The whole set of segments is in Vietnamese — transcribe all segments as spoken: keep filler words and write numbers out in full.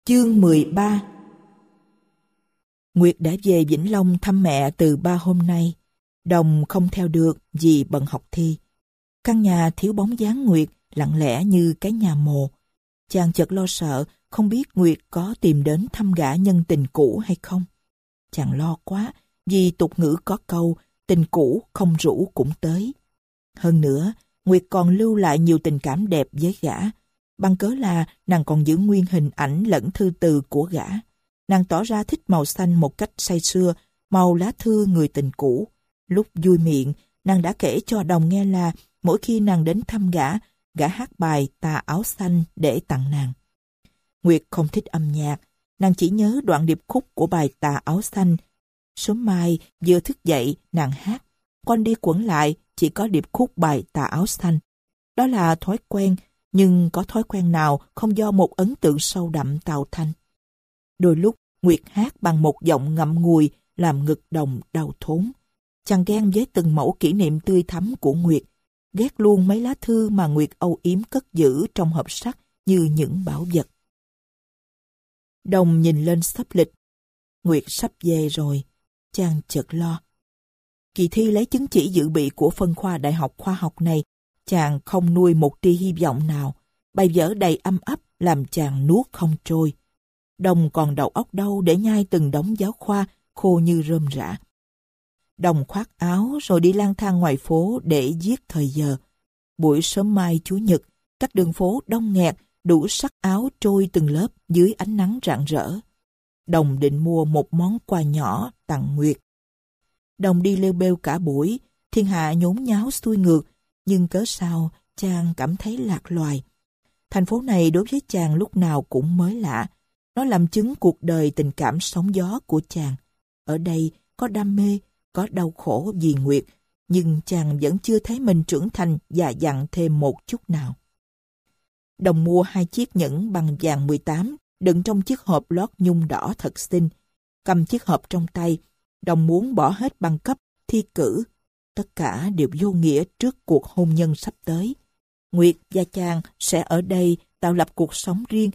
Chương mười ba. Nguyệt đã về Vĩnh Long thăm mẹ từ ba hôm nay. Đồng không theo được vì bận học thi. Căn nhà thiếu bóng dáng Nguyệt, lặng lẽ như cái nhà mồ. Chàng chợt lo sợ, không biết Nguyệt có tìm đến thăm gã nhân tình cũ hay không. Chàng lo quá, vì tục ngữ có câu, tình cũ không rủ cũng tới. Hơn nữa, Nguyệt còn lưu lại nhiều tình cảm đẹp với gã. Bằng cớ là nàng còn giữ nguyên hình ảnh lẫn thư từ của gã. Nàng tỏ ra thích màu xanh một cách say sưa, màu lá thư người tình cũ. Lúc vui miệng, nàng đã kể cho Đồng nghe là mỗi khi nàng đến thăm gã, gã hát bài Tà Áo Xanh để tặng nàng. Nguyệt không thích âm nhạc, nàng chỉ nhớ đoạn điệp khúc của bài Tà Áo Xanh. Sớm mai, vừa thức dậy, nàng hát. Quanh đi quẩn lại, chỉ có điệp khúc bài Tà Áo Xanh. Đó là thói quen, nhưng có thói quen nào không do một ấn tượng sâu đậm tạo thành. Đôi lúc, Nguyệt hát bằng một giọng ngậm ngùi, làm ngực Đồng đau thốn. Chàng ghen với từng mẫu kỷ niệm tươi thắm của Nguyệt, ghét luôn mấy lá thư mà Nguyệt âu yếm cất giữ trong hộp sắt như những bảo vật. Đồng nhìn lên sắp lịch. Nguyệt sắp về rồi, chàng chợt lo. Kỳ thi lấy chứng chỉ dự bị của phân khoa Đại học Khoa học này, chàng không nuôi một tia hy vọng nào. Bài vở đầy âm ấp làm chàng nuốt không trôi. Đồng còn đầu óc đâu để nhai từng đống giáo khoa khô như rơm rã. Đồng khoác áo rồi đi lang thang ngoài phố để giết thời giờ. Buổi sớm mai Chủ nhật, các đường phố đông nghẹt, đủ sắc áo trôi từng lớp dưới ánh nắng rạng rỡ. Đồng định mua một món quà nhỏ tặng Nguyệt. Đồng đi lêu bêu cả buổi, thiên hạ nhốn nháo xuôi ngược, nhưng cớ sao chàng cảm thấy lạc loài. Thành phố này đối với chàng lúc nào cũng mới lạ. Nó làm chứng cuộc đời tình cảm sóng gió của chàng. Ở đây có đam mê, có đau khổ vì Nguyệt, nhưng chàng vẫn chưa thấy mình trưởng thành già dặn thêm một chút nào. Đồng mua hai chiếc nhẫn bằng vàng mười tám, đựng trong chiếc hộp lót nhung đỏ thật xinh. Cầm chiếc hộp trong tay, Đồng muốn bỏ hết bằng cấp, thi cử. Tất cả đều vô nghĩa trước cuộc hôn nhân sắp tới. Nguyệt và chàng sẽ ở đây tạo lập cuộc sống riêng,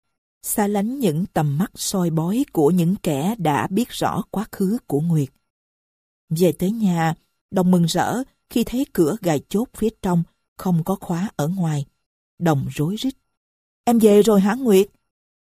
xa lánh những tầm mắt soi bói của những kẻ đã biết rõ quá khứ của Nguyệt. Về tới nhà, Đồng mừng rỡ khi thấy cửa gài chốt phía trong, không có khóa ở ngoài. Đồng rối rít. Em về rồi hả Nguyệt?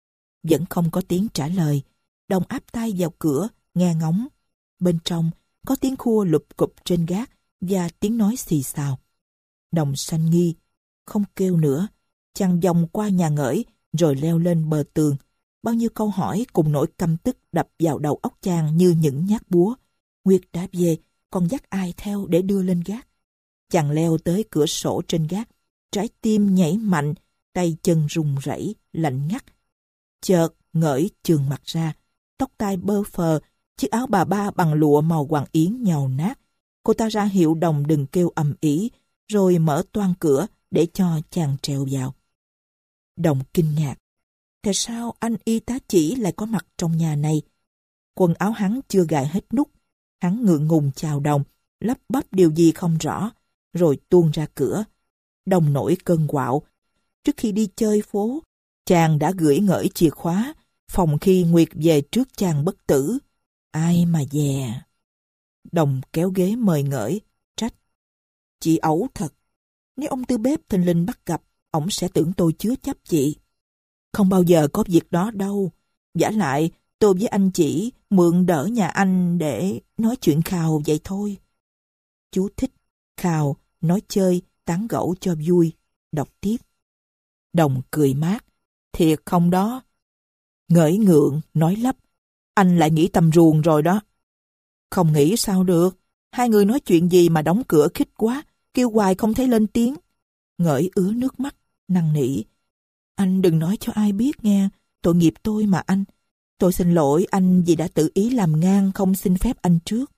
Vẫn không có tiếng trả lời. Đồng áp tay vào cửa, nghe ngóng. Bên trong có tiếng khua lụp cụp trên gác và tiếng nói xì xào. Đồng sanh nghi, không kêu nữa. Chàng vòng qua nhà ngởi rồi leo lên bờ tường. Bao nhiêu câu hỏi cùng nỗi căm tức đập vào đầu óc chàng như những nhát búa. Nguyệt đã về, còn dắt ai theo để đưa lên gác? Chàng leo tới cửa sổ trên gác, trái tim nhảy mạnh, tay chân run rẩy, lạnh ngắt. Chợt ngởi chườm mặt ra, tóc tai bơ phờ, chiếc áo bà ba bằng lụa màu hoàng yến nhàu nát. Cô ta ra hiệu Đồng đừng kêu ầm ĩ, rồi mở toang cửa để cho chàng trèo vào. Đồng kinh ngạc. Tại sao anh y tá chỉ lại có mặt trong nhà này? Quần áo hắn chưa gài hết nút. Hắn ngượng ngùng chào Đồng, lắp bắp điều gì không rõ, rồi tuôn ra cửa. Đồng nổi cơn quạo. Trước khi đi chơi phố, chàng đã gửi ngởi chìa khóa, phòng khi Nguyệt về trước chàng bất tử. Ai mà dè. Đồng kéo ghế mời ngởi, trách. Chị ẩu thật. Nếu ông tư bếp thình lình bắt gặp, ổng sẽ tưởng tôi chứa chấp chị. Không bao giờ có việc đó đâu. Vả lại, tôi với anh chỉ mượn đỡ nhà anh để nói chuyện khào vậy thôi. Chú thích, khào, nói chơi, tán gẫu cho vui. Đọc tiếp. Đồng cười mát. Thiệt không đó? Ngởi ngượng, nói lắp. Anh lại nghĩ tầm ruồng rồi đó. Không nghĩ sao được. Hai người nói chuyện gì mà đóng cửa khích quá, kêu hoài không thấy lên tiếng. Ngởi ứa nước mắt, năn nỉ. Anh đừng nói cho ai biết nghe, tội nghiệp tôi mà anh. Tôi xin lỗi anh vì đã tự ý làm ngang không xin phép anh trước.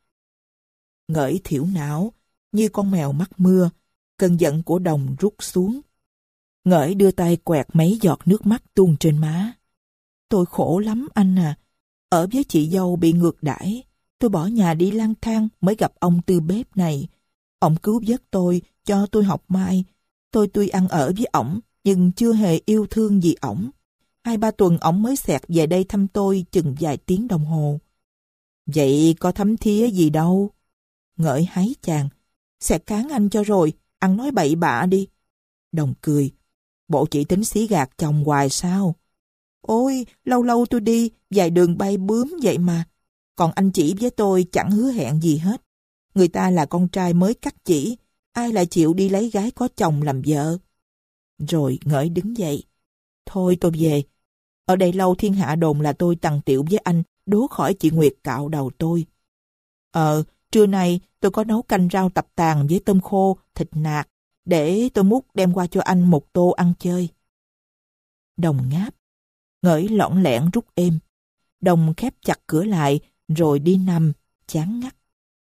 Ngởi thiểu não, như con mèo mắc mưa, cơn giận của Đồng rút xuống. Ngởi đưa tay quẹt mấy giọt nước mắt tuôn trên má. Tôi khổ lắm anh à, ở với chị dâu bị ngược đãi. Tôi bỏ nhà đi lang thang mới gặp ông tư bếp này. Ông cứu vớt tôi, cho tôi học mai. Tôi tuy ăn ở với ổng, nhưng chưa hề yêu thương gì ổng. Hai ba tuần ổng mới xẹt về đây thăm tôi chừng vài tiếng đồng hồ. Vậy có thấm thía gì đâu. Ngỡi háy chàng. Xẹt cán anh cho rồi, ăn nói bậy bạ đi. Đồng cười. Bộ chị tính xí gạt chồng hoài sao? Ôi, lâu lâu tôi đi, vài đường bay bướm vậy mà. Còn anh chỉ với tôi chẳng hứa hẹn gì hết. Người ta là con trai mới cắt chỉ, ai lại chịu đi lấy gái có chồng làm vợ. Rồi Ngỡi đứng dậy. Thôi tôi về. Ở đây lâu thiên hạ đồn là tôi tằng tiểu với anh, đố khỏi chị Nguyệt cạo đầu tôi. Ờ, trưa nay tôi có nấu canh rau tập tàn với tôm khô, thịt nạc, để tôi múc đem qua cho anh một tô ăn chơi. Đồng ngáp. Ngỡi lỏn lẻn rút êm. Đồng khép chặt cửa lại, rồi đi nằm, chán ngắt.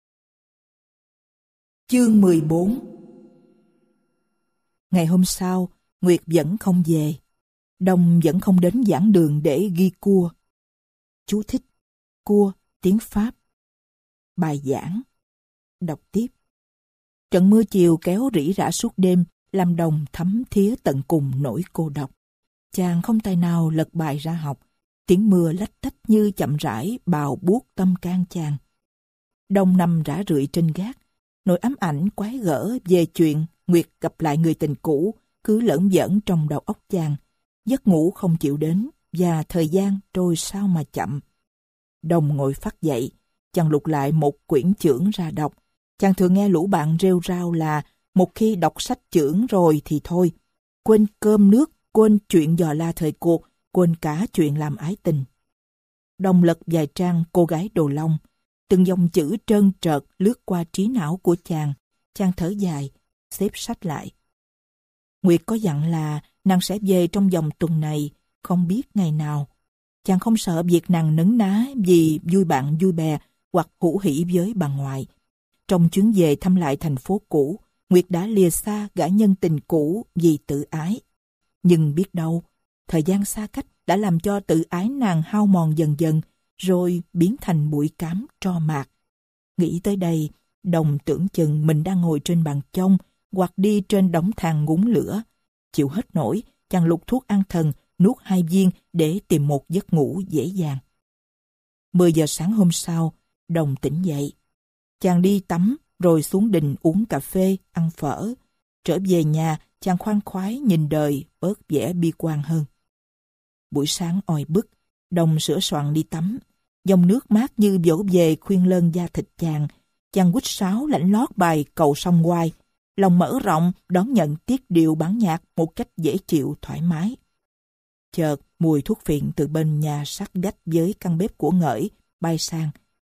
Chương mười bốn. Ngày hôm sau, Nguyệt vẫn không về. Đồng vẫn không đến giảng đường để ghi cua. Chú thích: cua, tiếng Pháp. Bài giảng. Đọc tiếp. Trận mưa chiều kéo rỉ rả suốt đêm, làm Đồng thấm thía tận cùng nỗi cô độc. Chàng không tài nào lật bài ra học. Tiếng mưa lách tách như chậm rãi bào buốt tâm can chàng. Đồng nằm rã rượi trên gác. Nỗi ám ảnh quái gở về chuyện Nguyệt gặp lại người tình cũ cứ lởn vởn trong đầu óc chàng. Giấc ngủ không chịu đến và thời gian trôi sao mà chậm. Đồng ngồi phắt dậy, chàng lục lại một quyển chưởng ra đọc. Chàng thường nghe lũ bạn rêu rao là một khi đọc sách chưởng rồi thì thôi, quên cơm nước, quên chuyện dò la thời cuộc, quên cả chuyện làm ái tình. Đồng lật vài trang Cô gái Đồ Long. Từng dòng chữ trơn trợt lướt qua trí não của chàng. Chàng thở dài, xếp sách lại. Nguyệt có dặn là nàng sẽ về trong vòng tuần này, không biết ngày nào. Chàng không sợ việc nàng nấn ná vì vui bạn vui bè hoặc hữu hỉ với bà ngoại. Trong chuyến về thăm lại thành phố cũ, Nguyệt đã lìa xa gã nhân tình cũ vì tự ái. Nhưng biết đâu, thời gian xa cách đã làm cho tự ái nàng hao mòn dần dần, rồi biến thành bụi cám tro mạc. Nghĩ tới đây, Đồng tưởng chừng mình đang ngồi trên bàn chông hoặc đi trên đống than ngúng lửa. Chịu hết nổi, chàng lục thuốc an thần, nuốt hai viên để tìm một giấc ngủ dễ dàng. Mười giờ sáng hôm sau, Đồng tỉnh dậy. Chàng đi tắm, rồi xuống đình uống cà phê, ăn phở. Trở về nhà, chàng khoan khoái nhìn đời, bớt vẻ bi quan hơn. Buổi sáng oi bức, Đồng sửa soạn đi tắm. Dòng nước mát như vỗ về khuyên lơn da thịt chàng. Chàng quýt sáo lãnh lót bài Cầu Sông Hoài. Lòng mở rộng đón nhận tiết điệu bản nhạc một cách dễ chịu thoải mái. Chợt mùi thuốc phiện từ bên nhà sát gách với căn bếp của Ngỡi bay sang.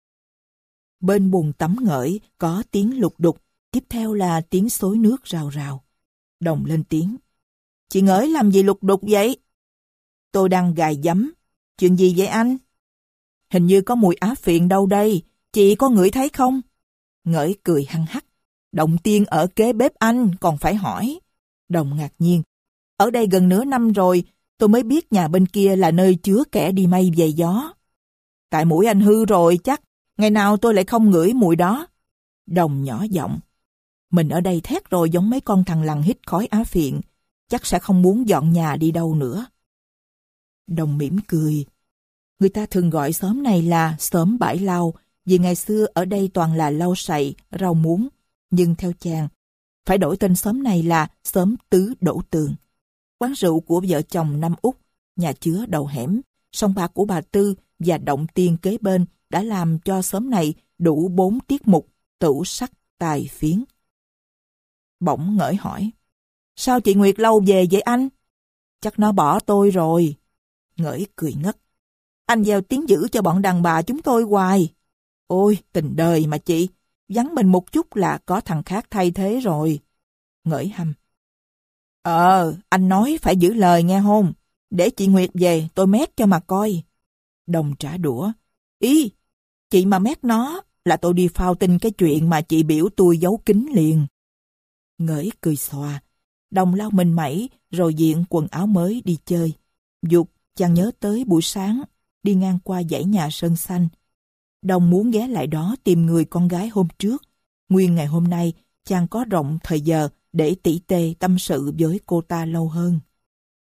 Bên bồn tắm Ngỡi có tiếng lục đục, tiếp theo là tiếng xối nước rào rào. Đồng lên tiếng. Chị Ngỡi làm gì lục đục vậy? Tôi đang gài giấm. Chuyện gì vậy anh? Hình như có mùi á phiện đâu đây, chị có ngửi thấy không? Ngỡi cười hăng hắc. Động tiên ở kế bếp anh, còn phải hỏi. Đồng ngạc nhiên. Ở đây gần nửa năm rồi, tôi mới biết nhà bên kia là nơi chứa kẻ đi mây về gió. Tại mũi anh hư rồi chắc, ngày nào tôi lại không ngửi mùi đó. Đồng nhỏ giọng. Mình ở đây thét rồi giống mấy con thằn lằn hít khói á phiện, chắc sẽ không muốn dọn nhà đi đâu nữa. Đồng mỉm cười. Người ta thường gọi xóm này là xóm Bãi Lau, vì ngày xưa ở đây toàn là lau sậy, rau muống. Nhưng theo chàng, phải đổi tên xóm này là xóm Tứ Đổ Tường. Quán rượu của vợ chồng Năm Út, nhà chứa đầu hẻm, sòng bạc của bà Tư và động tiên kế bên đã làm cho xóm này đủ bốn tiết mục tửu sắc tài phiến. Bỗng Ngỡi hỏi, sao chị Nguyệt lâu về vậy anh? Chắc nó bỏ tôi rồi. Ngỡi cười ngất. Anh gieo tiếng dữ cho bọn đàn bà chúng tôi hoài. Ôi, tình đời mà chị, vắng mình một chút là có thằng khác thay thế rồi. Ngỡi hăm. Ờ, anh nói phải giữ lời nghe hôn. Để chị Nguyệt về tôi mét cho mà coi. Đồng trả đũa. Ý, chị mà mét nó là tôi đi phao tin cái chuyện mà chị biểu tôi giấu kín liền. Ngỡi cười xòa. Đồng lau mình mẩy rồi diện quần áo mới đi chơi. Dục chàng nhớ tới buổi sáng đi ngang qua dãy nhà Sơn Xanh. Đồng muốn ghé lại đó tìm người con gái hôm trước. Nguyên ngày hôm nay chàng có rộng thời giờ để tỉ tê tâm sự với cô ta lâu hơn.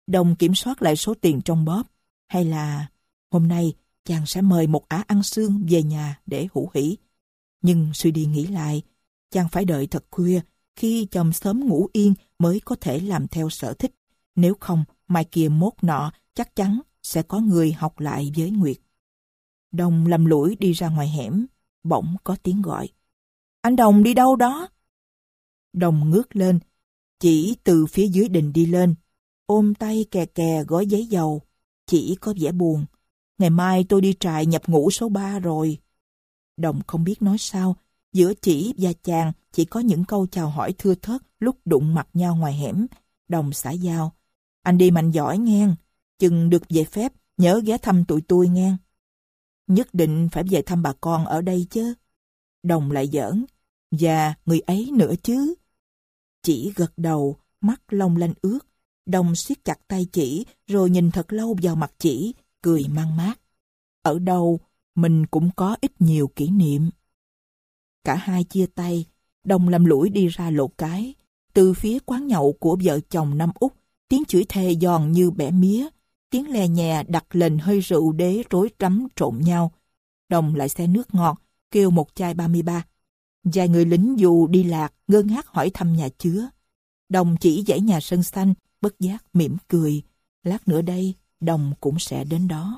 Đồng kiểm soát lại số tiền trong bóp. Hay là hôm nay chàng sẽ mời một ả ăn xương về nhà để hủ hỉ. Nhưng suy đi nghĩ lại, chàng phải đợi thật khuya, khi chòm sớm ngủ yên mới có thể làm theo sở thích. Nếu không, mai kia mốt nọ chắc chắn sẽ có người học lại với Nguyệt. Đồng lầm lũi đi ra ngoài hẻm, bỗng có tiếng gọi. Anh Đồng đi đâu đó? Đồng ngước lên, chỉ từ phía dưới đình đi lên, ôm tay kè kè gói giấy dầu, chỉ có vẻ buồn. Ngày mai tôi đi trại nhập ngũ số ba rồi. Đồng không biết nói sao, giữa chỉ và chàng chỉ có những câu chào hỏi thưa thớt lúc đụng mặt nhau ngoài hẻm. Đồng xã giao. Anh đi mạnh giỏi nghe, chừng được về phép, nhớ ghé thăm tụi tôi nghe. Nhất định phải về thăm bà con ở đây chứ. Đồng lại giỡn. Và người ấy nữa chứ. Chỉ gật đầu, mắt long lanh ướt. Đồng siết chặt tay chỉ, rồi nhìn thật lâu vào mặt chỉ, cười mang mát. Ở đâu, mình cũng có ít nhiều kỷ niệm. Cả hai chia tay, Đồng lầm lũi đi ra lộ cái. Từ phía quán nhậu của vợ chồng Năm Út, tiếng chửi thề giòn như bẻ mía, tiếng lè nhè đặt lên hơi rượu đế rối rắm trộn nhau. Đồng lại xe nước ngọt, kêu một chai ba mươi ba. Vài người lính dù đi lạc, ngơ ngác hỏi thăm nhà chứa. Đồng chỉ dãy nhà sân xanh, bất giác mỉm cười. Lát nữa đây, Đồng cũng sẽ đến đó.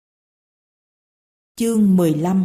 Chương mười lăm.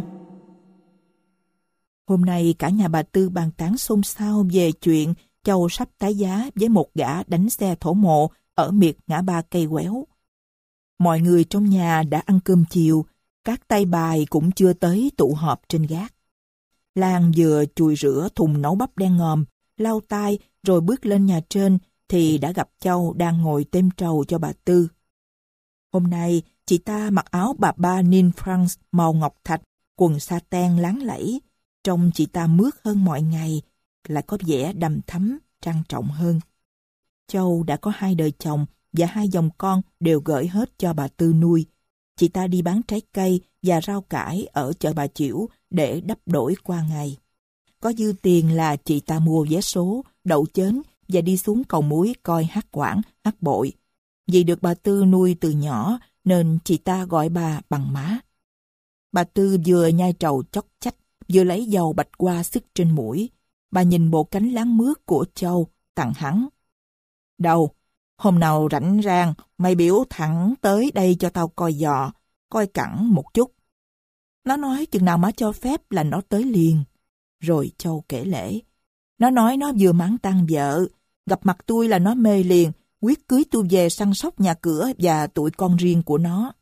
Hôm nay cả nhà bà Tư bàn tán xôn xao về chuyện Châu sắp tái giá với một gã đánh xe thổ mộ ở miệt ngã ba cây quéo. Mọi người trong nhà đã ăn cơm chiều, các tay bài cũng chưa tới tụ họp trên gác. Lan vừa chùi rửa thùng nấu bắp đen ngòm, lau tay rồi bước lên nhà trên thì đã gặp Châu đang ngồi têm trầu cho bà Tư. Hôm nay, chị ta mặc áo bà ba Nin France màu ngọc thạch, quần sa-ten láng lẫy. Trông chị ta mướt hơn mọi ngày, lại có vẻ đằm thắm, trang trọng hơn. Châu đã có hai đời chồng và hai dòng con đều gửi hết cho bà Tư nuôi. Chị ta đi bán trái cây và rau cải ở chợ Bà Chiểu để đắp đổi qua ngày. Có dư tiền là chị ta mua vé số, đậu chến và đi xuống cầu muối coi hát quảng, hát bội. Vì được bà Tư nuôi từ nhỏ nên chị ta gọi bà bằng má. Bà Tư vừa nhai trầu chốc chách, vừa lấy dầu bạch qua sức trên mũi. Bà nhìn bộ cánh láng mướt của Châu, tặng hắn. Đâu, hôm nào rảnh rang, mày biểu thẳng tới đây cho tao coi giò, coi cẳng một chút. Nó nói chừng nào má cho phép là nó tới liền. Rồi Châu kể lể. Nó nói nó vừa mãn tang vợ, gặp mặt tôi là nó mê liền, quyết cưới tôi về săn sóc nhà cửa và tụi con riêng của nó.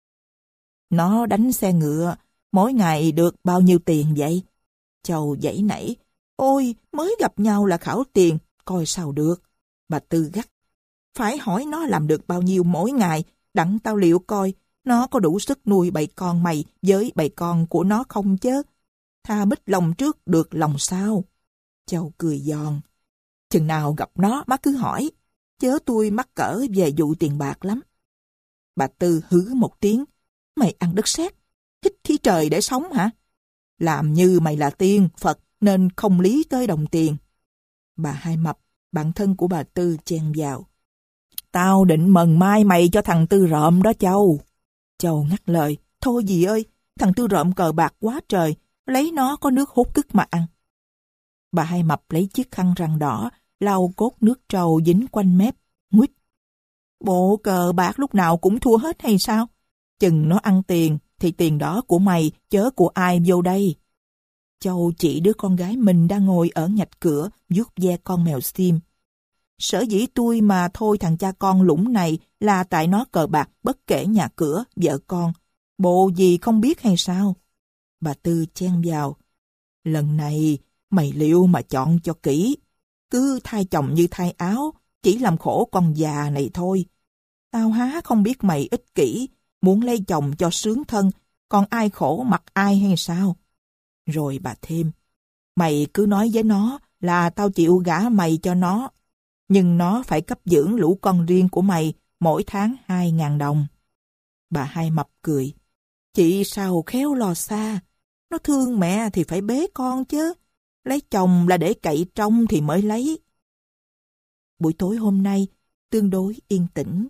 Nó đánh xe ngựa, mỗi ngày được bao nhiêu tiền vậy? Châu giãy nảy. Ôi, mới gặp nhau là khảo tiền, coi sao được. Bà Tư gắt. Phải hỏi nó làm được bao nhiêu mỗi ngày, đặng tao liệu coi nó có đủ sức nuôi bầy con mày với bầy con của nó không chứ. Tha bích lòng trước được lòng sau. Châu cười giòn. Chừng nào gặp nó má cứ hỏi, chớ tôi mắc cỡ về vụ tiền bạc lắm. Bà Tư hứ một tiếng. Mày ăn đất sét, hít khí trời để sống hả? Làm như mày là tiên, Phật nên không lý tới đồng tiền. Bà Hai Mập, bạn thân của bà Tư chen vào. Tao định mần mai mày cho thằng Tư Rợm đó Châu. Châu ngắt lời. Thôi dì ơi, thằng Tư Rợm cờ bạc quá trời, lấy nó có nước hút cứt mà ăn. Bà Hai Mập lấy chiếc khăn rằn đỏ, lau cốt nước trầu dính quanh mép, nguýt. Bộ cờ bạc lúc nào cũng thua hết hay sao? Chừng nó ăn tiền, thì tiền đó của mày, chớ của ai vô đây. Châu chỉ đứa con gái mình đang ngồi ở nhạch cửa, vuốt ve con mèo xiêm. Sở dĩ tôi mà thôi thằng cha con lũng này là tại nó cờ bạc bất kể nhà cửa, vợ con. Bộ gì không biết hay sao? Bà Tư chen vào. Lần này, mày liệu mà chọn cho kỹ. Cứ thay chồng như thay áo, chỉ làm khổ con già này thôi. Tao há không biết mày ích kỷ, muốn lấy chồng cho sướng thân, còn ai khổ mặc ai hay sao? Rồi bà thêm, mày cứ nói với nó là tao chịu gả mày cho nó, nhưng nó phải cấp dưỡng lũ con riêng của mày mỗi tháng hai ngàn đồng. Bà Hai Mập cười, chị sao khéo lo xa, nó thương mẹ thì phải bế con chứ, lấy chồng là để cậy trông thì mới lấy. Buổi tối hôm nay tương đối yên tĩnh,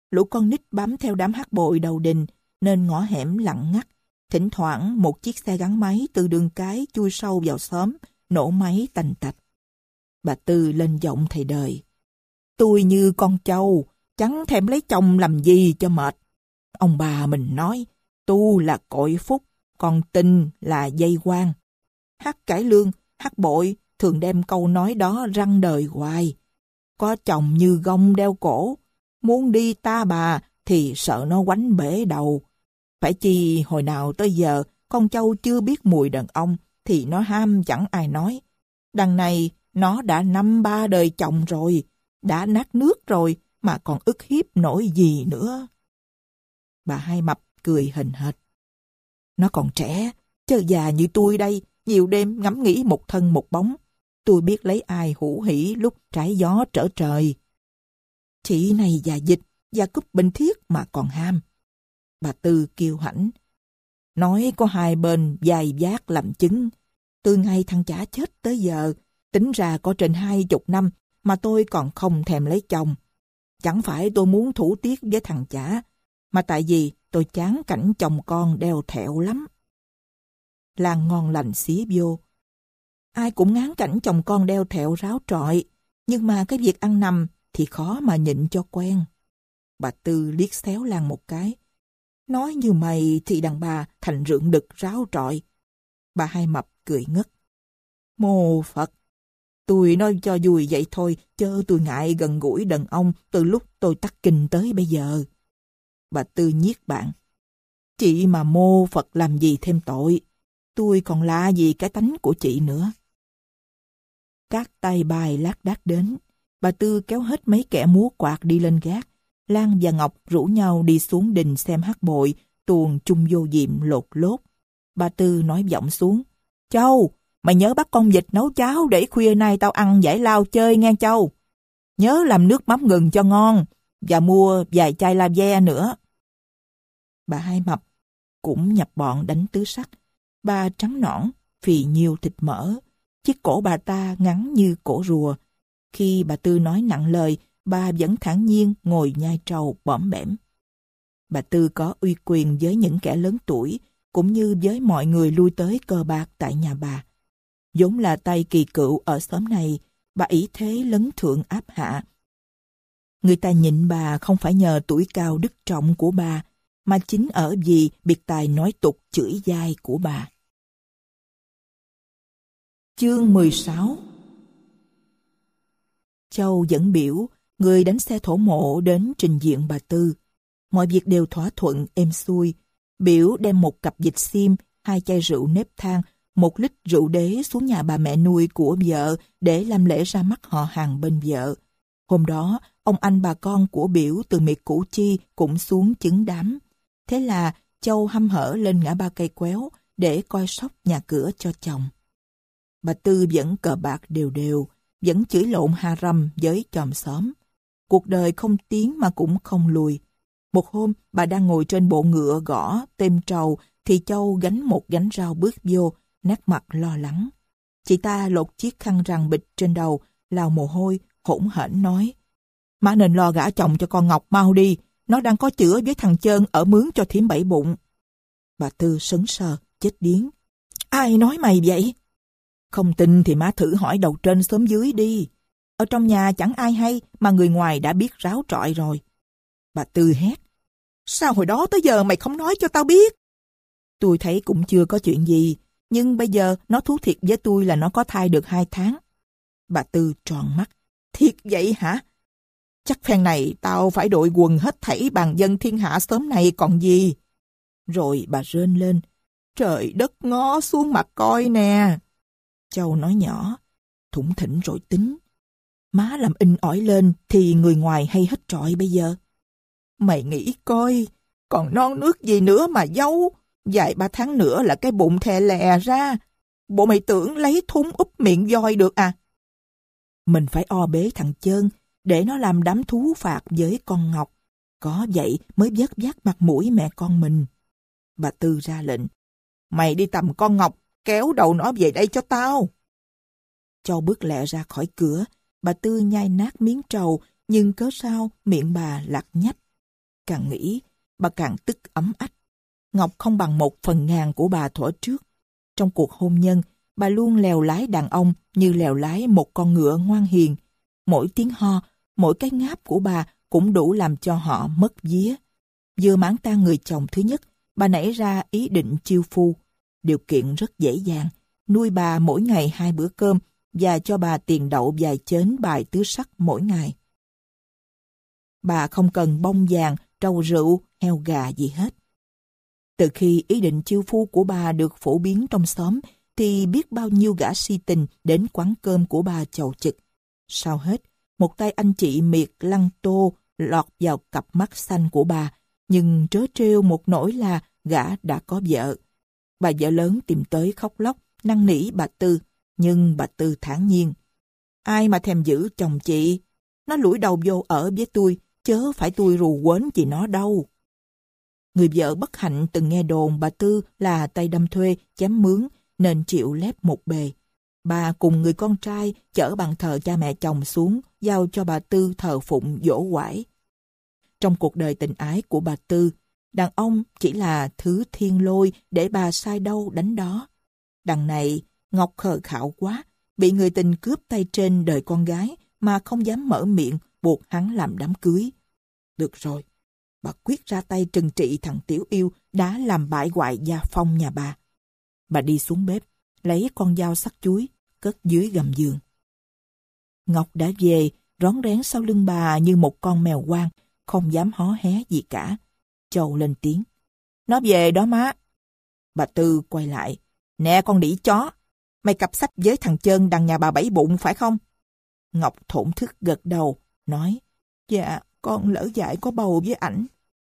Lũ con nít bám theo đám hát bội đầu đình, nên ngõ hẻm lặng ngắt. Thỉnh thoảng một chiếc xe gắn máy từ đường cái chui sâu vào xóm, nổ máy tành tạch. Bà Tư lên giọng thầy đời. Tôi như con trâu, chẳng thèm lấy chồng làm gì cho mệt. Ông bà mình nói, tu là cội phúc, còn tình là dây quan. Hát cải lương, hát bội thường đem câu nói đó răng đời hoài. Có chồng như gông đeo cổ, muốn đi ta bà thì sợ nó quánh bể đầu. Phải chi hồi nào tới giờ con trâu chưa biết mùi đàn ông thì nó ham chẳng ai nói. Đằng này nó đã năm ba đời chồng rồi, đã nát nước rồi mà còn ức hiếp nổi gì nữa. Bà Hai Mập cười hình hệt. Nó còn trẻ, chớ già như tôi đây, nhiều đêm ngẫm nghĩ một thân một bóng. Tôi biết lấy ai hữu hỉ lúc trái gió trở trời. Chị này già dịch, già cúp bình thiết mà còn ham. Bà Tư kiêu hãnh. Nói có hai bên dài vác làm chứng. Từ ngày thằng chả chết tới giờ, tính ra có trên hai chục năm mà tôi còn không thèm lấy chồng. Chẳng phải tôi muốn thủ tiết với thằng chả, mà tại vì tôi chán cảnh chồng con đeo thẹo lắm. Lan ngon lành xía vô. Ai cũng ngán cảnh chồng con đeo thẹo ráo trọi, nhưng mà cái việc ăn nằm thì khó mà nhịn cho quen. Bà Tư liếc xéo Lan một cái. Nói như mày thì đàn bà thành rượng đực ráo trọi. Bà Hai Mập cười ngất. Mô Phật! Tôi nói cho vui vậy thôi, chớ tôi ngại gần gũi đàn ông từ lúc tôi tắc kinh tới bây giờ. Bà Tư nhiếc bạn. Chị mà mô Phật làm gì thêm tội. Tôi còn lạ gì cái tánh của chị nữa. Các tay bài lác đác đến. Bà Tư kéo hết mấy kẻ múa quạt đi lên gác. Lan và Ngọc rủ nhau đi xuống đình xem hát bội, tuồng chung vô diệm lột lốt. Bà Tư nói vọng xuống. Châu, mày nhớ bắt con vịt nấu cháo để khuya nay tao ăn giải lao chơi nghe Châu. Nhớ làm nước mắm gừng cho ngon, và mua vài chai la ve nữa. Bà Hai Mập cũng nhập bọn đánh tứ sắc. Bà trắng nõn, phì nhiều thịt mỡ. Chiếc cổ bà ta ngắn như cổ rùa. Khi bà Tư nói nặng lời, bà vẫn thản nhiên ngồi nhai trầu bõm bẻm. Bà Tư có uy quyền với những kẻ lớn tuổi, cũng như với mọi người lui tới cờ bạc tại nhà bà. Vốn là tay kỳ cựu ở xóm này, bà ỷ thế lấn thượng áp hạ. Người ta nhịn bà không phải nhờ tuổi cao đức trọng của bà, mà chính ở vì biệt tài nói tục chửi dai của bà. Chương mười sáu. Châu dẫn Biểu, người đánh xe thổ mộ đến trình diện bà Tư. Mọi việc đều thỏa thuận êm xuôi. Biểu đem một cặp vịt xiêm, hai chai rượu nếp than, một lít rượu đế xuống nhà bà mẹ nuôi của vợ để làm lễ ra mắt họ hàng bên vợ. Hôm đó, ông anh bà con của Biểu từ miệt Củ Chi cũng xuống chứng đám. Thế là Châu hăm hở lên ngã ba cây quéo để coi sóc nhà cửa cho chồng. Bà Tư vẫn cờ bạc đều đều, vẫn chửi lộn ha răm với chòm xóm. Cuộc đời không tiến mà cũng không lùi. Một hôm, bà đang ngồi trên bộ ngựa gõ, têm trầu, thì Châu gánh một gánh rau bước vô, nét mặt lo lắng. Chị ta lột chiếc khăn rằn bịch trên đầu, lau mồ hôi, hỗn hển nói. Má nên lo gả chồng cho con Ngọc mau đi, nó đang có chữa với thằng Trơn ở mướn cho thím bảy bụng. Bà Tư sững sờ, chết điếng. Ai nói mày vậy? Không tin thì má thử hỏi đầu trên xóm dưới đi. Ở trong nhà chẳng ai hay mà người ngoài đã biết ráo trọi rồi. Bà Tư hét. Sao hồi đó tới giờ mày không nói cho tao biết? Tôi thấy cũng chưa có chuyện gì, nhưng bây giờ nó thú thiệt với tôi là nó có thai được hai tháng. Bà Tư tròn mắt. Thiệt vậy hả? Chắc phen này tao phải đội quần hết thảy bàn dân thiên hạ xóm này còn gì. Rồi bà rên lên. Trời đất ngó xuống mặt coi nè. Châu nói nhỏ. Thủng thỉnh rồi tính. Má làm in ỏi lên thì người ngoài hay hết trọi bây giờ. Mày nghĩ coi, còn non nước gì nữa mà giấu. Vài ba tháng nữa là cái bụng thè lè ra. Bộ mày tưởng lấy thúng úp miệng voi được à? Mình phải o bế thằng Trơn để nó làm đám thú phạt với con Ngọc. Có vậy mới vớt vát mặt mũi mẹ con mình. Bà Tư ra lệnh. Mày đi tầm con Ngọc, kéo đầu nó về đây cho tao. Châu bước lẹ ra khỏi cửa. Bà Tư nhai nát miếng trầu, nhưng cớ sao miệng bà lặt nhách. Càng nghĩ, bà càng tức ấm ách. Ngọc không bằng một phần ngàn của bà thuở trước. Trong cuộc hôn nhân, bà luôn lèo lái đàn ông như lèo lái một con ngựa ngoan hiền. Mỗi tiếng ho, mỗi cái ngáp của bà cũng đủ làm cho họ mất vía. Vừa mãn tang người chồng thứ nhất, bà nảy ra ý định chiêu phu. Điều kiện rất dễ dàng, nuôi bà mỗi ngày hai bữa cơm và cho bà tiền đậu vài chén bài tứ sắc mỗi ngày. Bà không cần bông vàng, trâu rượu, heo gà gì hết. Từ khi ý định chiêu phu của bà được phổ biến trong xóm, thì biết bao nhiêu gã si tình đến quán cơm của bà chầu chực. Sau hết, một tay anh chị miệt lăng tô lọt vào cặp mắt xanh của bà, nhưng trớ trêu một nỗi là gã đã có vợ. Bà vợ lớn tìm tới khóc lóc, năn nỉ bà Tư, nhưng bà Tư thản nhiên. Ai mà thèm giữ chồng chị? Nó lủi đầu vô ở với tôi, chớ phải tôi rù quến gì nó đâu. Người vợ bất hạnh từng nghe đồn bà Tư là tay đâm thuê, chém mướn, nên chịu lép một bề. Bà cùng người con trai chở bàn thờ cha mẹ chồng xuống, giao cho bà Tư thờ phụng dỗ quải. Trong cuộc đời tình ái của bà Tư, đàn ông chỉ là thứ thiên lôi để bà sai đâu đánh đó. Đằng này, Ngọc khờ khạo quá, bị người tình cướp tay trên đời con gái mà không dám mở miệng buộc hắn làm đám cưới. Được rồi, bà quyết ra tay trừng trị thằng tiểu yêu đã làm bại hoại gia phong nhà bà. Bà đi xuống bếp, lấy con dao sắc chuối, cất dưới gầm giường. Ngọc đã về, rón rén sau lưng bà như một con mèo hoang, không dám hó hé gì cả. Châu lên tiếng. Nó về đó má. Bà Tư quay lại. Nè con đĩ chó, mày cặp sách với thằng Trơn đằng nhà bà Bảy Bụng phải không? Ngọc thổn thức gật đầu, nói. Dạ, con lỡ dại có bầu với ảnh.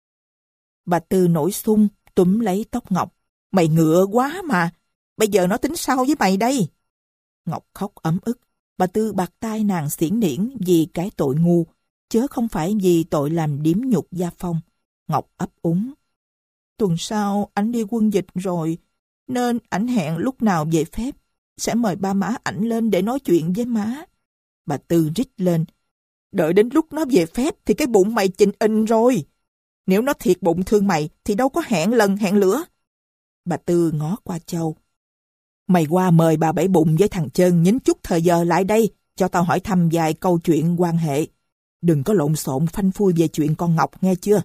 Bà Tư nổi xung, túm lấy tóc Ngọc. Mày ngựa quá mà, bây giờ nó tính sao với mày đây? Ngọc khóc ấm ức. Bà Tư bạc tai nàng xiển niễn vì cái tội ngu, chớ không phải vì tội làm điếm nhục gia phong. Ngọc ấp úng. Tuần sau ảnh đi quân dịch rồi, nên ảnh hẹn lúc nào về phép, sẽ mời ba má ảnh lên để nói chuyện với má. Bà Tư rít lên. Đợi đến lúc nó về phép thì cái bụng mày chình ình rồi. Nếu nó thiệt bụng thương mày thì đâu có hẹn lần hẹn lửa. Bà Tư ngó qua Châu. Mày qua mời bà Bảy Bụng với thằng Trơn nhín chút thời giờ lại đây, cho tao hỏi thăm vài câu chuyện quan hệ. Đừng có lộn xộn phanh phui về chuyện con Ngọc nghe chưa?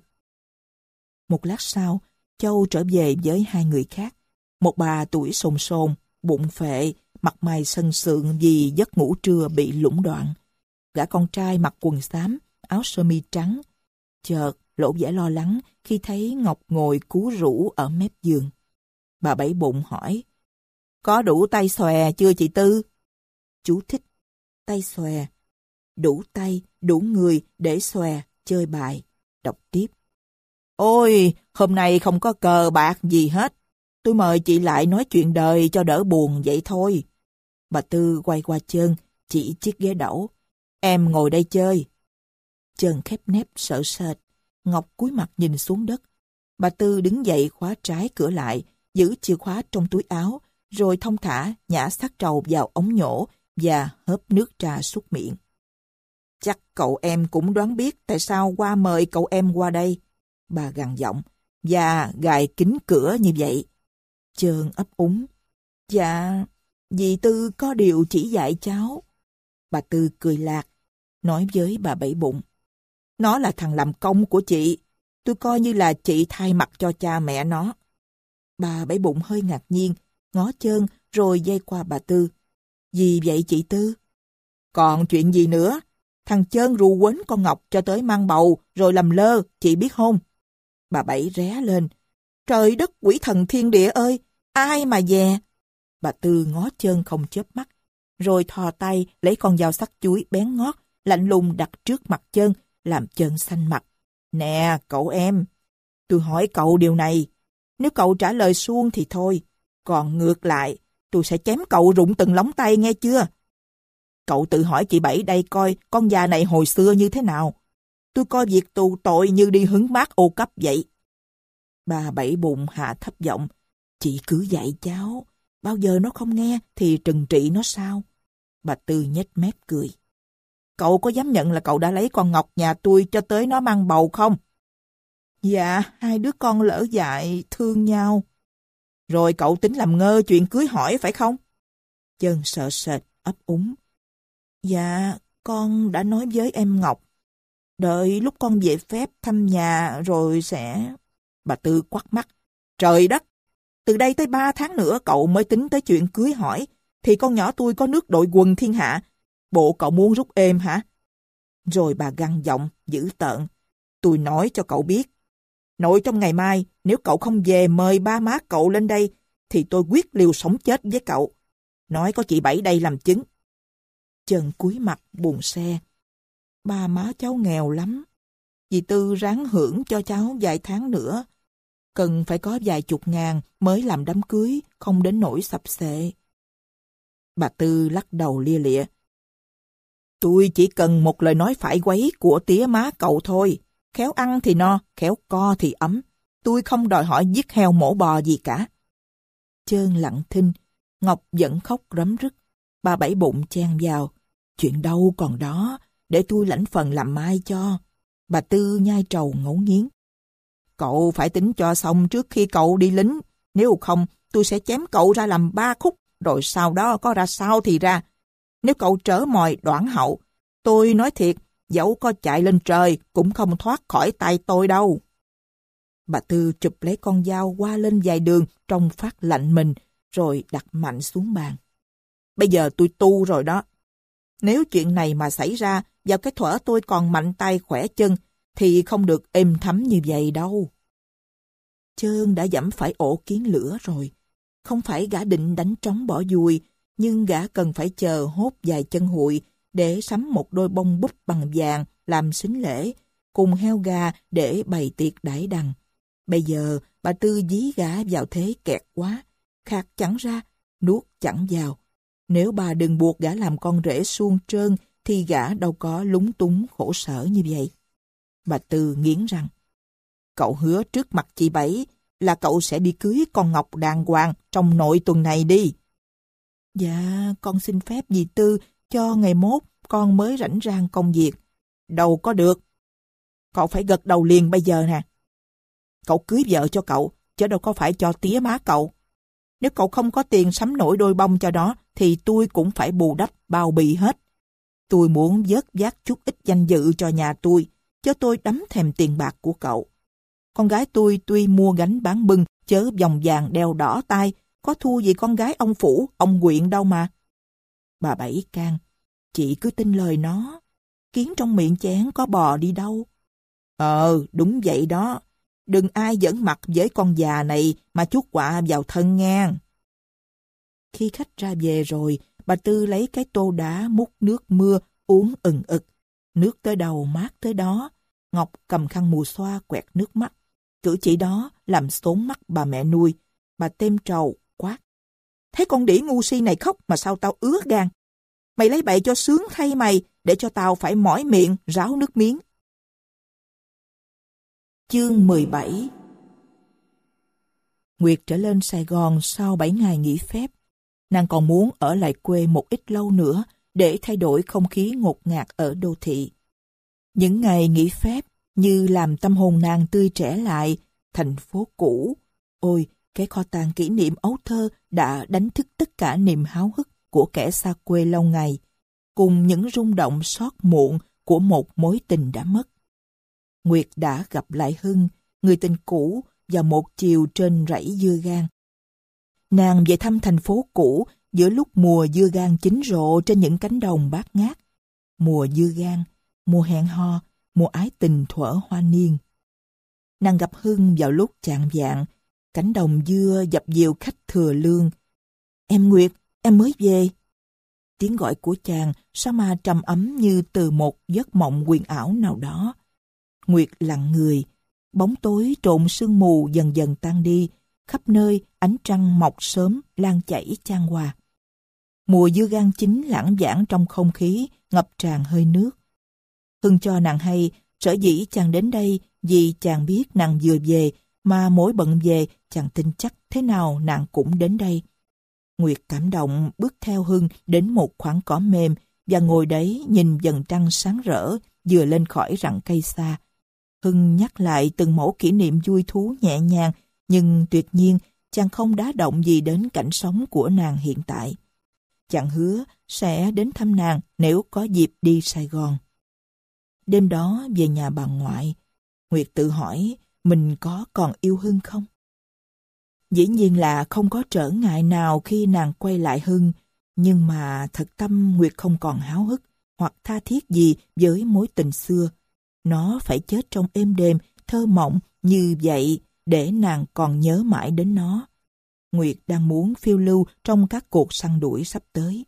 Một lát sau, Châu trở về với hai người khác. Một bà tuổi sồn sồn, bụng phệ, mặt mày sân sượng vì giấc ngủ trưa bị lũng đoạn. Gã con trai mặc quần xám, áo sơ mi trắng. Chợt lộ vẻ lo lắng khi thấy Ngọc ngồi cú rũ ở mép giường. Bà Bảy Bụng hỏi. Có đủ tay xòe chưa chị Tư? Chú thích. Tay xòe. Đủ tay, đủ người để xòe, chơi bài. Đọc tiếp. Ôi, hôm nay không có cờ bạc gì hết. Tôi mời chị lại nói chuyện đời cho đỡ buồn vậy thôi. Bà Tư quay qua Trơn, chỉ chiếc ghế đẩu. Em ngồi đây chơi. Trơn khép nép sợ sệt. Ngọc cúi mặt nhìn xuống đất. Bà Tư đứng dậy khóa trái cửa lại, giữ chìa khóa trong túi áo, rồi thong thả nhả xác trầu vào ống nhổ và hớp nước trà súc miệng. Chắc cậu em cũng đoán biết tại sao qua mời cậu em qua đây. Bà gằn giọng, và gài kính cửa như vậy. Trơn ấp úng. Dạ, dì Tư có điều chỉ dạy cháu. Bà Tư cười lạc, nói với bà Bảy Bụng. Nó là thằng làm công của chị. Tôi coi như là chị thay mặt cho cha mẹ nó. Bà Bảy Bụng hơi ngạc nhiên, ngó Trơn rồi dây qua bà Tư. Gì vậy chị Tư? Còn chuyện gì nữa? Thằng Trơn ru quến con Ngọc cho tới mang bầu rồi làm lơ, chị biết không? Bà Bảy ré lên. Trời đất quỷ thần thiên địa ơi, ai mà dè? Bà Tư ngó Trơn không chớp mắt, rồi thò tay lấy con dao sắc chuối bén ngót, lạnh lùng đặt trước mặt Trơn, làm Trơn xanh mặt. Nè, cậu em, tôi hỏi cậu điều này. Nếu cậu trả lời suông thì thôi, còn ngược lại, tôi sẽ chém cậu rụng từng lóng tay nghe chưa? Cậu tự hỏi chị Bảy đây coi con già này hồi xưa như thế nào. Tôi coi việc tù tội như đi hứng mát ô cấp vậy. Bà Bảy Bụng hạ thấp giọng. Chị cứ dạy cháu. Bao giờ nó không nghe thì trừng trị nó sao? Bà Tư nhếch mép cười. Cậu có dám nhận là cậu đã lấy con Ngọc nhà tôi cho tới nó mang bầu không? Dạ, hai đứa con lỡ dại thương nhau. Rồi cậu tính làm ngơ chuyện cưới hỏi phải không? Chân sợ sệt, ấp úng. Dạ, con đã nói với em Ngọc. Đợi lúc con về phép thăm nhà rồi sẽ... Bà Tư quắt mắt. Trời đất! Từ đây tới ba tháng nữa cậu mới tính tới chuyện cưới hỏi. Thì con nhỏ tôi có nước đội quần thiên hạ. Bộ cậu muốn rút êm hả? Rồi bà gằn giọng, dữ tợn. Tôi nói cho cậu biết. Nội trong ngày mai, nếu cậu không về mời ba má cậu lên đây, thì tôi quyết liều sống chết với cậu. Nói có chị Bảy đây làm chứng. Trần cúi mặt buồn xe. Ba má cháu nghèo lắm. Dì Tư ráng hưởng cho cháu vài tháng nữa. Cần phải có vài chục ngàn mới làm đám cưới, không đến nỗi sập xệ. Bà Tư lắc đầu lia lịa. Tôi chỉ cần một lời nói phải quấy của tía má cậu thôi. Khéo ăn thì no, khéo co thì ấm. Tôi không đòi hỏi giết heo mổ bò gì cả. Trơn lặng thinh, Ngọc vẫn khóc rấm rứt. Bà Bảy bụng chen vào. Chuyện đâu còn đó, để tôi lãnh phần làm mai cho. Bà Tư nhai trầu ngấu nghiến. Cậu phải tính cho xong trước khi cậu đi lính. Nếu không, tôi sẽ chém cậu ra làm ba khúc, rồi sau đó có ra sao thì ra. Nếu cậu trở mòi đoản hậu, tôi nói thiệt, dẫu có chạy lên trời cũng không thoát khỏi tay tôi đâu. Bà Tư chụp lấy con dao qua lên vài đường trông phát lạnh mình, rồi đặt mạnh xuống bàn. Bây giờ tôi tu rồi đó. Nếu chuyện này mà xảy ra vào cái thuở tôi còn mạnh tay khỏe chân, thì không được êm thấm như vậy đâu. Trơn đã dẫm phải ổ kiến lửa rồi. Không phải gã định đánh trống bỏ dùi, nhưng gã cần phải chờ hốt vài chân hụi để sắm một đôi bông búp bằng vàng làm sính lễ, cùng heo gà để bày tiệc đãi đằng. Bây giờ bà Tư dí gã vào thế kẹt quá, khạc chẳng ra, nuốt chẳng vào. Nếu bà đừng buộc gã làm con rể suông trơn, thì gã đâu có lúng túng khổ sở như vậy. Bà Tư nghiến răng. Cậu hứa trước mặt chị Bảy là cậu sẽ đi cưới con Ngọc đàng hoàng trong nội tuần này đi. Dạ, con xin phép dì Tư cho ngày mốt con mới rảnh rang công việc. Đâu có được. Cậu phải gật đầu liền bây giờ nè. Cậu cưới vợ cho cậu, chứ đâu có phải cho tía má cậu. Nếu cậu không có tiền sắm nổi đôi bông cho đó, thì tôi cũng phải bù đắp bao bì hết. Tôi muốn vớt vát chút ít danh dự cho nhà tôi, chứ tôi đắm thèm tiền bạc của cậu. Con gái tôi tuy mua gánh bán bưng, chớ vòng vàng đeo đỏ tai, có thua gì con gái ông Phủ, ông Quyện đâu mà. Bà Bảy can, chị cứ tin lời nó. Kiến trong miệng chén có bò đi đâu. Ờ, đúng vậy đó. Đừng ai giỡn mặt với con già này mà chuốc họa vào thân nghe. Khi khách ra về rồi, bà Tư lấy cái tô đá múc nước mưa uống ừng ực. Nước tới đầu mát tới đó. Ngọc cầm khăn mùa xoa quẹt nước mắt. Cử chỉ đó làm xốn mắt bà mẹ nuôi. Bà tem trầu quát. Thấy con đĩ ngu si này khóc mà sao tao ứa gan. Mày lấy bậy cho sướng thay mày, để cho tao phải mỏi miệng ráo nước miếng. Chương mười bảy. Nguyệt trở lên Sài Gòn sau bảy ngày nghỉ phép. Nàng còn muốn ở lại quê một ít lâu nữa để thay đổi không khí ngột ngạt ở đô thị. Những ngày nghỉ phép như làm tâm hồn nàng tươi trẻ lại. Thành phố cũ, ôi, cái kho tàng kỷ niệm ấu thơ đã đánh thức tất cả niềm háo hức của kẻ xa quê lâu ngày, cùng những rung động xót muộn của một mối tình đã mất. Nguyệt đã gặp lại Hưng, người tình cũ, vào một chiều trên rẫy dưa gang. Nàng về thăm thành phố cũ giữa lúc mùa dưa gang chín rộ trên những cánh đồng bát ngát. Mùa dưa gang, mùa hẹn hò, mùa ái tình thuở hoa niên. Nàng gặp Hưng vào lúc chạng vạng, cánh đồng dưa dập dìu khách thừa lương. Em Nguyệt, em mới về. Tiếng gọi của chàng sao mà trầm ấm như từ một giấc mộng huyền ảo nào đó. Nguyệt lặng người, bóng tối trộn sương mù dần dần tan đi, khắp nơi ánh trăng mọc sớm lan chảy chan hòa. Mùa dưa gang chín lãng vảng trong không khí, ngập tràn hơi nước. Hưng cho nàng hay, sở dĩ chàng đến đây vì chàng biết nàng vừa về, mà mỗi bận về chàng tin chắc thế nào nàng cũng đến đây. Nguyệt cảm động bước theo Hưng đến một khoảng cỏ mềm và ngồi đấy nhìn dần trăng sáng rỡ vừa lên khỏi rặng cây xa. Hưng nhắc lại từng mẫu kỷ niệm vui thú nhẹ nhàng, nhưng tuyệt nhiên chàng không đá động gì đến cảnh sống của nàng hiện tại. Chàng hứa sẽ đến thăm nàng nếu có dịp đi Sài Gòn. Đêm đó về nhà bà ngoại, Nguyệt tự hỏi mình có còn yêu Hưng không? Dĩ nhiên là không có trở ngại nào khi nàng quay lại Hưng, nhưng mà thật tâm Nguyệt không còn háo hức hoặc tha thiết gì với mối tình xưa. Nó phải chết trong êm đềm, thơ mộng như vậy để nàng còn nhớ mãi đến nó. Nguyệt đang muốn phiêu lưu trong các cuộc săn đuổi sắp tới.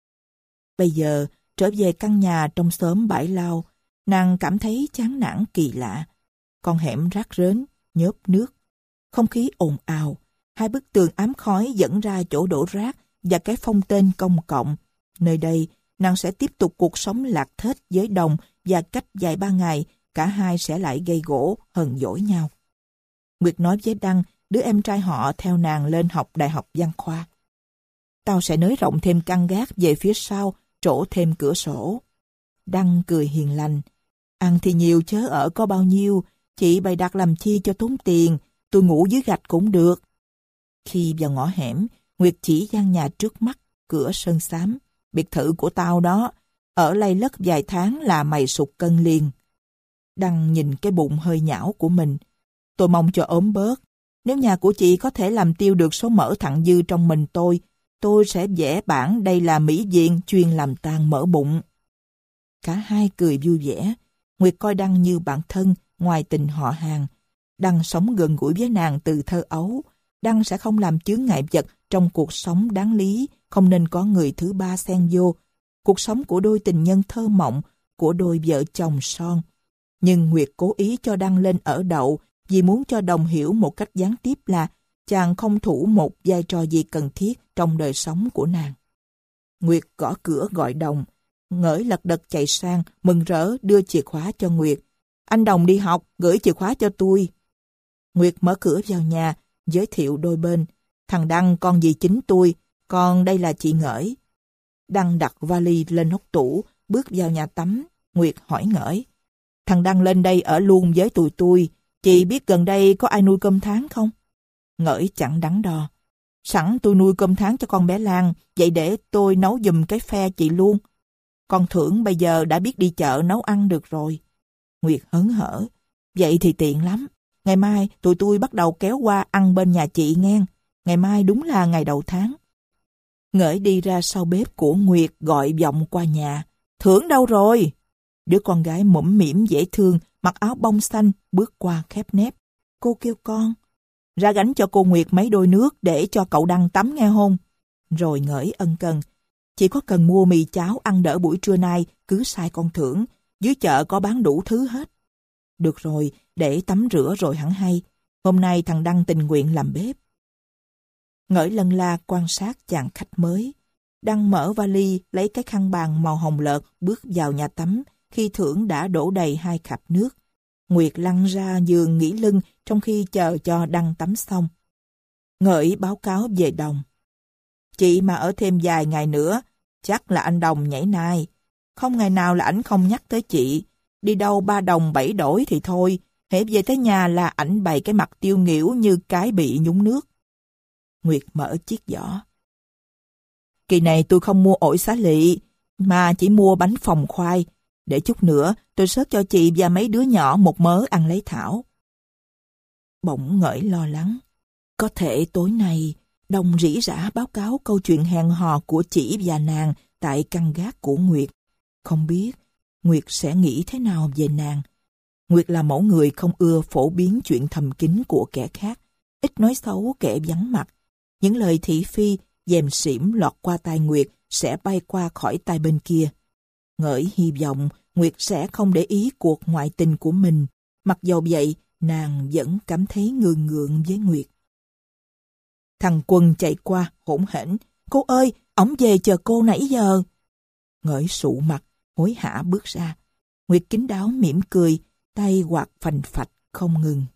Bây giờ, trở về căn nhà trong xóm Bãi Lao, nàng cảm thấy chán nản kỳ lạ. Con hẻm rác rến, nhớp nước, không khí ồn ào, hai bức tường ám khói dẫn ra chỗ đổ rác và cái phong tên công cộng. Nơi đây, nàng sẽ tiếp tục cuộc sống lạc thết với Đồng và cách vài ba ngày, cả hai sẽ lại gây gổ, hờn dỗi nhau. Nguyệt nói với Đăng, đứa em trai họ theo nàng lên học Đại học Văn Khoa. Tao sẽ nới rộng thêm căn gác về phía sau, trổ thêm cửa sổ. Đăng cười hiền lành. Ăn thì nhiều chớ ở có bao nhiêu, chị bày đặt làm chi cho tốn tiền, tôi ngủ dưới gạch cũng được. Khi vào ngõ hẻm, Nguyệt chỉ gian nhà trước mắt, cửa sơn xám. Biệt thự của tao đó, ở lay lất vài tháng là mày sụt cân liền. Đăng nhìn cái bụng hơi nhão của mình. Tôi mong cho ốm bớt. Nếu nhà của chị có thể làm tiêu được số mỡ thặng dư trong mình tôi, tôi sẽ vẽ bản đây là mỹ viện chuyên làm tan mỡ bụng. Cả hai cười vui vẻ. Nguyệt coi Đăng như bạn thân, ngoài tình họ hàng. Đăng sống gần gũi với nàng từ thơ ấu. Đăng sẽ không làm chướng ngại vật trong cuộc sống đáng lý, không nên có người thứ ba xen vô. Cuộc sống của đôi tình nhân thơ mộng, của đôi vợ chồng son. Nhưng Nguyệt cố ý cho Đăng lên ở đậu vì muốn cho Đồng hiểu một cách gián tiếp là chàng không thủ một vai trò gì cần thiết trong đời sống của nàng. Nguyệt gõ cửa gọi Đồng. Ngỡi lật đật chạy sang, mừng rỡ đưa chìa khóa cho Nguyệt. Anh Đồng đi học, gửi chìa khóa cho tôi. Nguyệt mở cửa vào nhà, giới thiệu đôi bên. Thằng Đăng con dì chính tôi, còn đây là chị Ngỡi. Đăng đặt vali lên hốc tủ, bước vào nhà tắm. Nguyệt hỏi Ngỡi. Thằng Đăng lên đây ở luôn với tụi tôi. Chị biết gần đây có ai nuôi cơm tháng không? Ngỡi chẳng đắn đo. Sẵn tôi nuôi cơm tháng cho con bé Lan, vậy để tôi nấu giùm cái phe chị luôn. Con Thưởng bây giờ đã biết đi chợ nấu ăn được rồi. Nguyệt hớn hở. Vậy thì tiện lắm. Ngày mai tụi tôi bắt đầu kéo qua ăn bên nhà chị nghe. Ngày mai đúng là ngày đầu tháng. Ngỡi đi ra sau bếp của Nguyệt gọi vọng qua nhà. Thưởng đâu rồi? Đứa con gái mũm mĩm dễ thương, mặc áo bông xanh, bước qua khép nép. Cô kêu con. Ra gánh cho cô Nguyệt mấy đôi nước để cho cậu Đăng tắm nghe hôn. Rồi Ngỡi ân cần. Chị có cần mua mì cháo ăn đỡ buổi trưa nay, cứ sai con Thưởng. Dưới chợ có bán đủ thứ hết. Được rồi, để tắm rửa rồi hẳn hay. Hôm nay thằng Đăng tình nguyện làm bếp. Ngỡi lân la quan sát chàng khách mới. Đăng mở vali, lấy cái khăn bàn màu hồng lợt, bước vào nhà tắm, khi Thưởng đã đổ đầy hai khạp nước. Nguyệt lăn ra giường nghỉ lưng trong khi chờ cho Đăng tắm xong. Ngỡi báo cáo về Đồng. Chị mà ở thêm vài ngày nữa, chắc là anh Đồng nhảy nai. Không ngày nào là ảnh không nhắc tới chị. Đi đâu ba đồng bảy đổi thì thôi, hễ về tới nhà là ảnh bày cái mặt tiêu nghỉu như cái bị nhúng nước. Nguyệt mở chiếc giỏ. Kỳ này tôi không mua ổi xá lị, mà chỉ mua bánh phồng khoai. Để chút nữa tôi xớt cho chị và mấy đứa nhỏ một mớ ăn lấy thảo. Bỗng Ngỡi lo lắng. Có thể tối nay Đồng rỉ rả báo cáo câu chuyện hẹn hò của chị và nàng tại căn gác của Nguyệt. Không biết Nguyệt sẽ nghĩ thế nào về nàng. Nguyệt là mẫu người không ưa phổ biến chuyện thầm kín của kẻ khác, ít nói xấu kẻ vắng mặt. Những lời thị phi, dèm xỉm lọt qua tai Nguyệt sẽ bay qua khỏi tai bên kia. Ngỡi hy vọng Nguyệt sẽ không để ý cuộc ngoại tình của mình. Mặc dầu vậy, nàng vẫn cảm thấy ngượng ngượng với Nguyệt. Thằng Quân chạy qua, hỗn hển. Cô ơi, ổng về chờ cô nãy giờ. Ngỡi sụ mặt, hối hả bước ra. Nguyệt kín đáo mỉm cười, tay quạt phành phạch không ngừng.